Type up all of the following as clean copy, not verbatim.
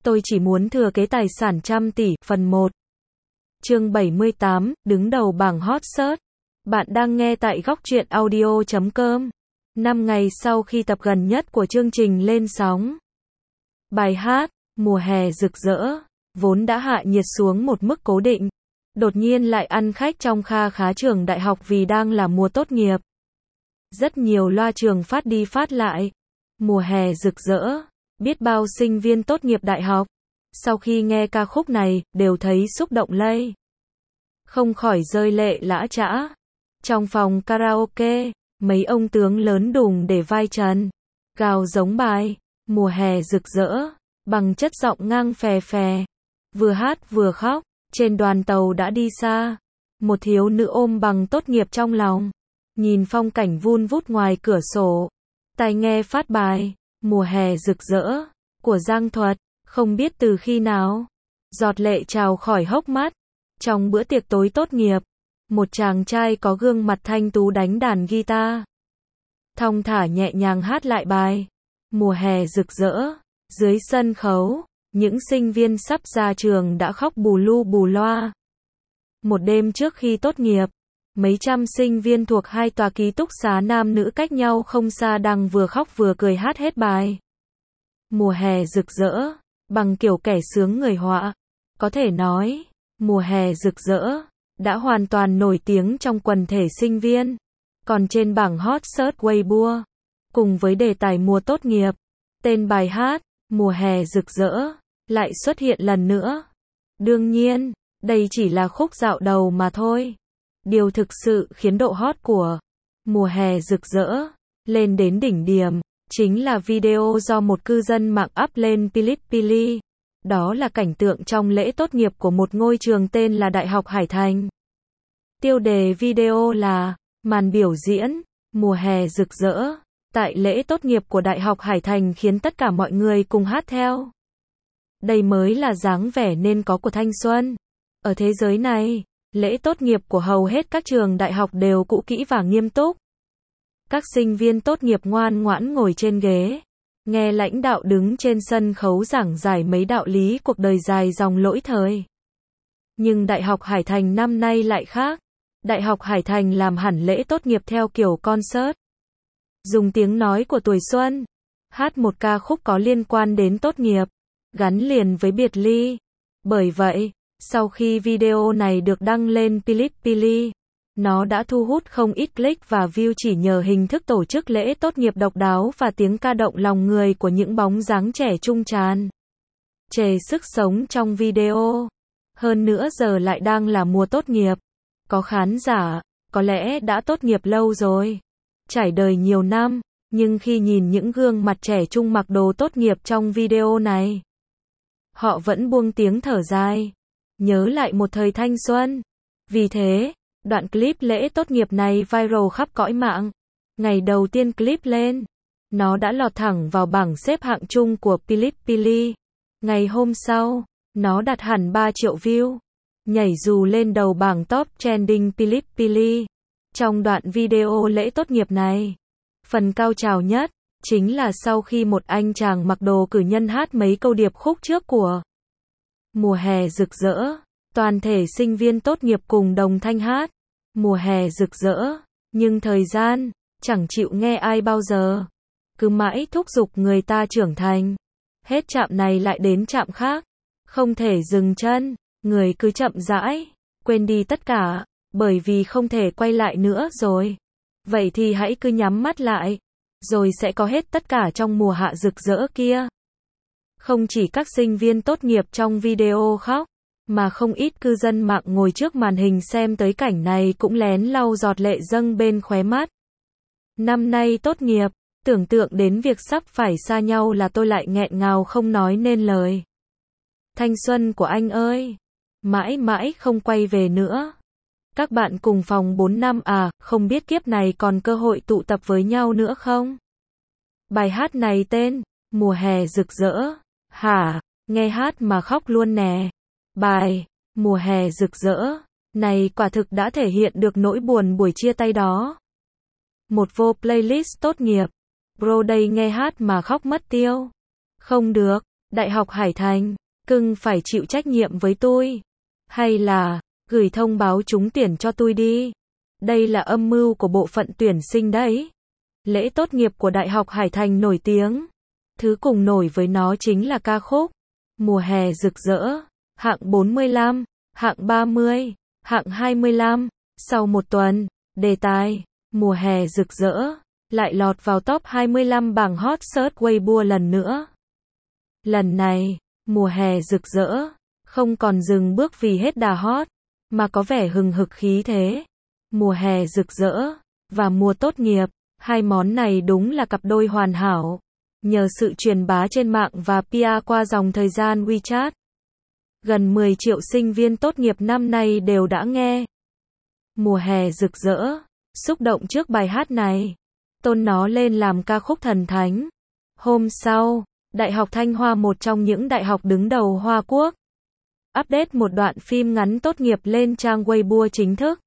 Tôi chỉ muốn thừa kế tài sản trăm tỷ, phần 1. Chương 78, đứng đầu bảng hot search. Bạn đang nghe tại góc truyện audio.com. 5 ngày sau khi tập gần nhất của chương trình lên sóng. Bài hát, mùa hè rực rỡ, vốn đã hạ nhiệt xuống một mức cố định. Đột nhiên lại ăn khách trong kha khá trường đại học vì đang là mùa tốt nghiệp. Rất nhiều loa trường phát đi phát lại. Mùa hè rực rỡ, biết bao sinh viên tốt nghiệp đại học. Sau khi nghe ca khúc này, đều thấy xúc động lây. Không khỏi rơi lệ lã chã. Trong phòng karaoke, mấy ông tướng lớn đùng để vai trần. Gào giống bài, mùa hè rực rỡ, bằng chất giọng ngang phè phè. Vừa hát vừa khóc, trên đoàn tàu đã đi xa. Một thiếu nữ ôm bằng tốt nghiệp trong lòng. Nhìn phong cảnh vun vút ngoài cửa sổ. Tai nghe phát bài, mùa hè rực rỡ, của Giang Thuật. Không biết từ khi nào, giọt lệ trào khỏi hốc mắt. Trong bữa tiệc tối tốt nghiệp, một chàng trai có gương mặt thanh tú đánh đàn guitar. Thong thả nhẹ nhàng hát lại bài, mùa hè rực rỡ. Dưới sân khấu, những sinh viên sắp ra trường đã khóc bù lu bù loa. Một đêm trước khi tốt nghiệp, mấy trăm sinh viên thuộc hai tòa ký túc xá nam nữ cách nhau không xa đang vừa khóc vừa cười hát hết bài. Mùa hè rực rỡ, bằng kiểu kẻ sướng người họa. Có thể nói, mùa hè rực rỡ, đã hoàn toàn nổi tiếng trong quần thể sinh viên. Còn trên bảng hot search Weibo, cùng với đề tài mùa tốt nghiệp, tên bài hát, mùa hè rực rỡ, lại xuất hiện lần nữa. Đương nhiên, đây chỉ là khúc dạo đầu mà thôi. Điều thực sự khiến độ hot của mùa hè rực rỡ lên đến đỉnh điểm chính là video do một cư dân mạng up lên Pilipili. Đó là cảnh tượng trong lễ tốt nghiệp của một ngôi trường tên là Đại học Hải Thành. Tiêu đề video là màn biểu diễn mùa hè rực rỡ tại lễ tốt nghiệp của Đại học Hải Thành khiến tất cả mọi người cùng hát theo. Đây mới là dáng vẻ nên có của thanh xuân. Ở thế giới này, lễ tốt nghiệp của hầu hết các trường đại học đều cũ kỹ và nghiêm túc. Các sinh viên tốt nghiệp ngoan ngoãn ngồi trên ghế, nghe lãnh đạo đứng trên sân khấu giảng giải mấy đạo lý cuộc đời dài dòng lỗi thời. Nhưng Đại học Hải Thành năm nay lại khác. Đại học Hải Thành làm hẳn lễ tốt nghiệp theo kiểu concert. Dùng tiếng nói của tuổi xuân, hát một ca khúc có liên quan đến tốt nghiệp, gắn liền với biệt ly. Bởi vậy, sau khi video này được đăng lên Pilipili, nó đã thu hút không ít click và view chỉ nhờ hình thức tổ chức lễ tốt nghiệp độc đáo và tiếng ca động lòng người của những bóng dáng trẻ trung tràn trề sức sống trong video. Hơn nữa giờ lại đang là mùa tốt nghiệp. Có khán giả, có lẽ đã tốt nghiệp lâu rồi, trải đời nhiều năm, nhưng khi nhìn những gương mặt trẻ trung mặc đồ tốt nghiệp trong video này, họ vẫn buông tiếng thở dài, nhớ lại một thời thanh xuân. Vì thế, đoạn clip lễ tốt nghiệp này viral khắp cõi mạng. Ngày đầu tiên clip lên, nó đã lọt thẳng vào bảng xếp hạng chung của Pilipili. Ngày hôm sau, nó đạt hẳn 3 triệu view, nhảy dù lên đầu bảng top trending Pilipili. Trong đoạn video lễ tốt nghiệp này, phần cao trào nhất chính là sau khi một anh chàng mặc đồ cử nhân hát mấy câu điệp khúc trước của mùa hè rực rỡ. Toàn thể sinh viên tốt nghiệp cùng đồng thanh hát mùa hè rực rỡ, nhưng thời gian chẳng chịu nghe ai bao giờ, cứ mãi thúc giục người ta trưởng thành. Hết trạm này lại đến trạm khác, không thể dừng chân, người cứ chậm rãi quên đi tất cả, bởi vì không thể quay lại nữa rồi. Vậy thì hãy cứ nhắm mắt lại, rồi sẽ có hết tất cả trong mùa hạ rực rỡ kia. Không chỉ các sinh viên tốt nghiệp trong video khóc, mà không ít cư dân mạng ngồi trước màn hình xem tới cảnh này cũng lén lau giọt lệ dâng bên khóe mắt. Năm nay tốt nghiệp, tưởng tượng đến việc sắp phải xa nhau là tôi lại nghẹn ngào không nói nên lời. Thanh xuân của anh ơi, mãi mãi không quay về nữa. Các bạn cùng phòng 4 năm à, không biết kiếp này còn cơ hội tụ tập với nhau nữa không? Bài hát này tên, mùa hè rực rỡ. Hả, nghe hát mà khóc luôn nè. Bài, mùa hè rực rỡ, này quả thực đã thể hiện được nỗi buồn buổi chia tay đó. Một vô playlist tốt nghiệp. Bro đây nghe hát mà khóc mất tiêu. Không được, Đại học Hải Thành, cưng phải chịu trách nhiệm với tôi. Hay là, gửi thông báo trúng tuyển cho tôi đi. Đây là âm mưu của bộ phận tuyển sinh đấy. Lễ tốt nghiệp của Đại học Hải Thành nổi tiếng. Thứ cùng nổi với nó chính là ca khúc Mùa hè rực rỡ, hạng 45, hạng 30, hạng 25. Sau một tuần, đề tài Mùa hè rực rỡ lại lọt vào top 25 bảng hot search Weibo lần nữa. Lần này, Mùa hè rực rỡ không còn dừng bước vì hết đà hot, mà có vẻ hừng hực khí thế. Mùa hè rực rỡ và mùa tốt nghiệp, hai món này đúng là cặp đôi hoàn hảo. Nhờ sự truyền bá trên mạng và PR qua dòng thời gian WeChat, gần 10 triệu sinh viên tốt nghiệp năm nay đều đã nghe Mùa hè rực rỡ, xúc động trước bài hát này, tôn nó lên làm ca khúc thần thánh. Hôm sau, Đại học Thanh Hoa, một trong những đại học đứng đầu Hoa Quốc, update một đoạn phim ngắn tốt nghiệp lên trang Weibo chính thức.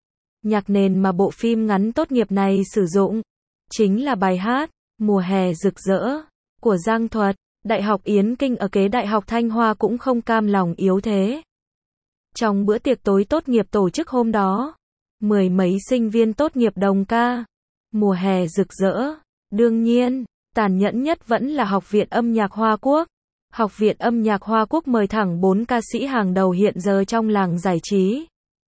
Nhạc nền mà bộ phim ngắn tốt nghiệp này sử dụng chính là bài hát Mùa hè rực rỡ của Giang Thuật. Đại học Yến Kinh ở kế Đại học Thanh Hoa cũng không cam lòng yếu thế. Trong bữa tiệc tối tốt nghiệp tổ chức hôm đó, mười mấy sinh viên tốt nghiệp đồng ca Mùa hè rực rỡ. Đương nhiên, tàn nhẫn nhất vẫn là Học viện Âm nhạc Hoa Quốc. Học viện Âm nhạc Hoa Quốc mời thẳng 4 ca sĩ hàng đầu hiện giờ trong làng giải trí,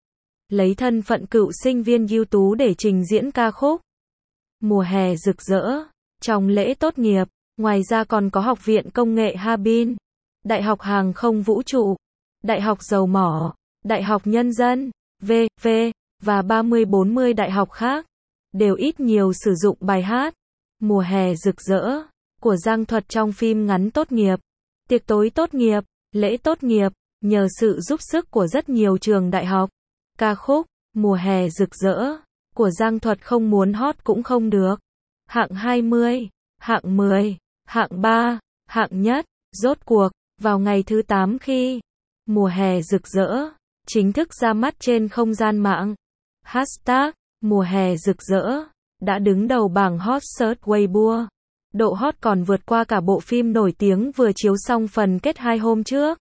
lấy thân phận cựu sinh viên ưu tú để trình diễn ca khúc Mùa hè rực rỡ trong lễ tốt nghiệp. Ngoài ra còn có Học viện Công nghệ Harbin, Đại học Hàng không Vũ trụ, Đại học Dầu mỏ, Đại học Nhân dân, v.v. và 30-40 đại học khác, đều ít nhiều sử dụng bài hát Mùa hè rực rỡ của Giang Thuật trong phim ngắn tốt nghiệp. Tiệc tối tốt nghiệp, lễ tốt nghiệp, nhờ sự giúp sức của rất nhiều trường đại học, ca khúc Mùa hè rực rỡ của Giang Thuật không muốn hot cũng không được. Hạng 20, hạng 10, hạng 3, hạng nhất. Rốt cuộc, vào ngày thứ 8 khi Mùa hè rực rỡ chính thức ra mắt trên không gian mạng, hashtag Mùa hè rực rỡ đã đứng đầu bảng hot search Weibo. Độ hot còn vượt qua cả bộ phim nổi tiếng vừa chiếu xong phần kết 2 hôm trước,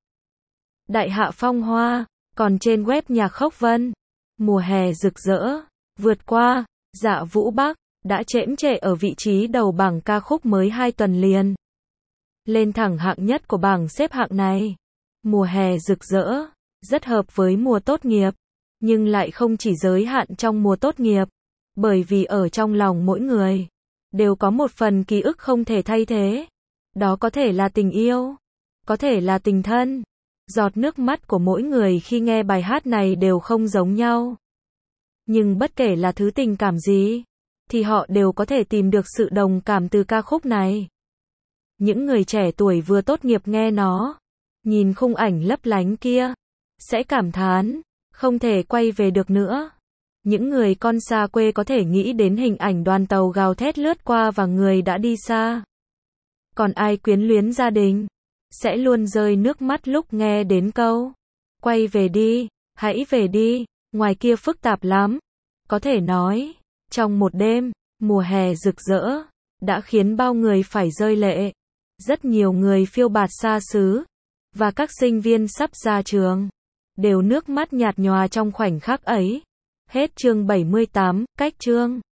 Đại hạ phong hoa. Còn trên web nhạc Khốc Vân, Mùa hè rực rỡ vượt qua Dạ Vũ Bắc, đã chễm trệ ở vị trí đầu bảng ca khúc mới 2 tuần liền, lên thẳng hạng nhất của bảng xếp hạng này. Mùa hè rực rỡ rất hợp với mùa tốt nghiệp, nhưng lại không chỉ giới hạn trong mùa tốt nghiệp, bởi vì ở trong lòng mỗi người đều có một phần ký ức không thể thay thế. Đó có thể là tình yêu, có thể là tình thân. Giọt nước mắt của mỗi người khi nghe bài hát này đều không giống nhau. Nhưng bất kể là thứ tình cảm gì, thì họ đều có thể tìm được sự đồng cảm từ ca khúc này. Những người trẻ tuổi vừa tốt nghiệp nghe nó, nhìn khung ảnh lấp lánh kia, sẽ cảm thán, không thể quay về được nữa. Những người con xa quê có thể nghĩ đến hình ảnh đoàn tàu gào thét lướt qua và người đã đi xa. Còn ai quyến luyến gia đình, sẽ luôn rơi nước mắt lúc nghe đến câu quay về đi, hãy về đi. Ngoài kia phức tạp lắm. Có thể nói, trong một đêm, Mùa hè rực rỡ đã khiến bao người phải rơi lệ. Rất nhiều người phiêu bạt xa xứ, và các sinh viên sắp ra trường, đều nước mắt nhạt nhòa trong khoảnh khắc ấy. Hết chương 78, cách chương.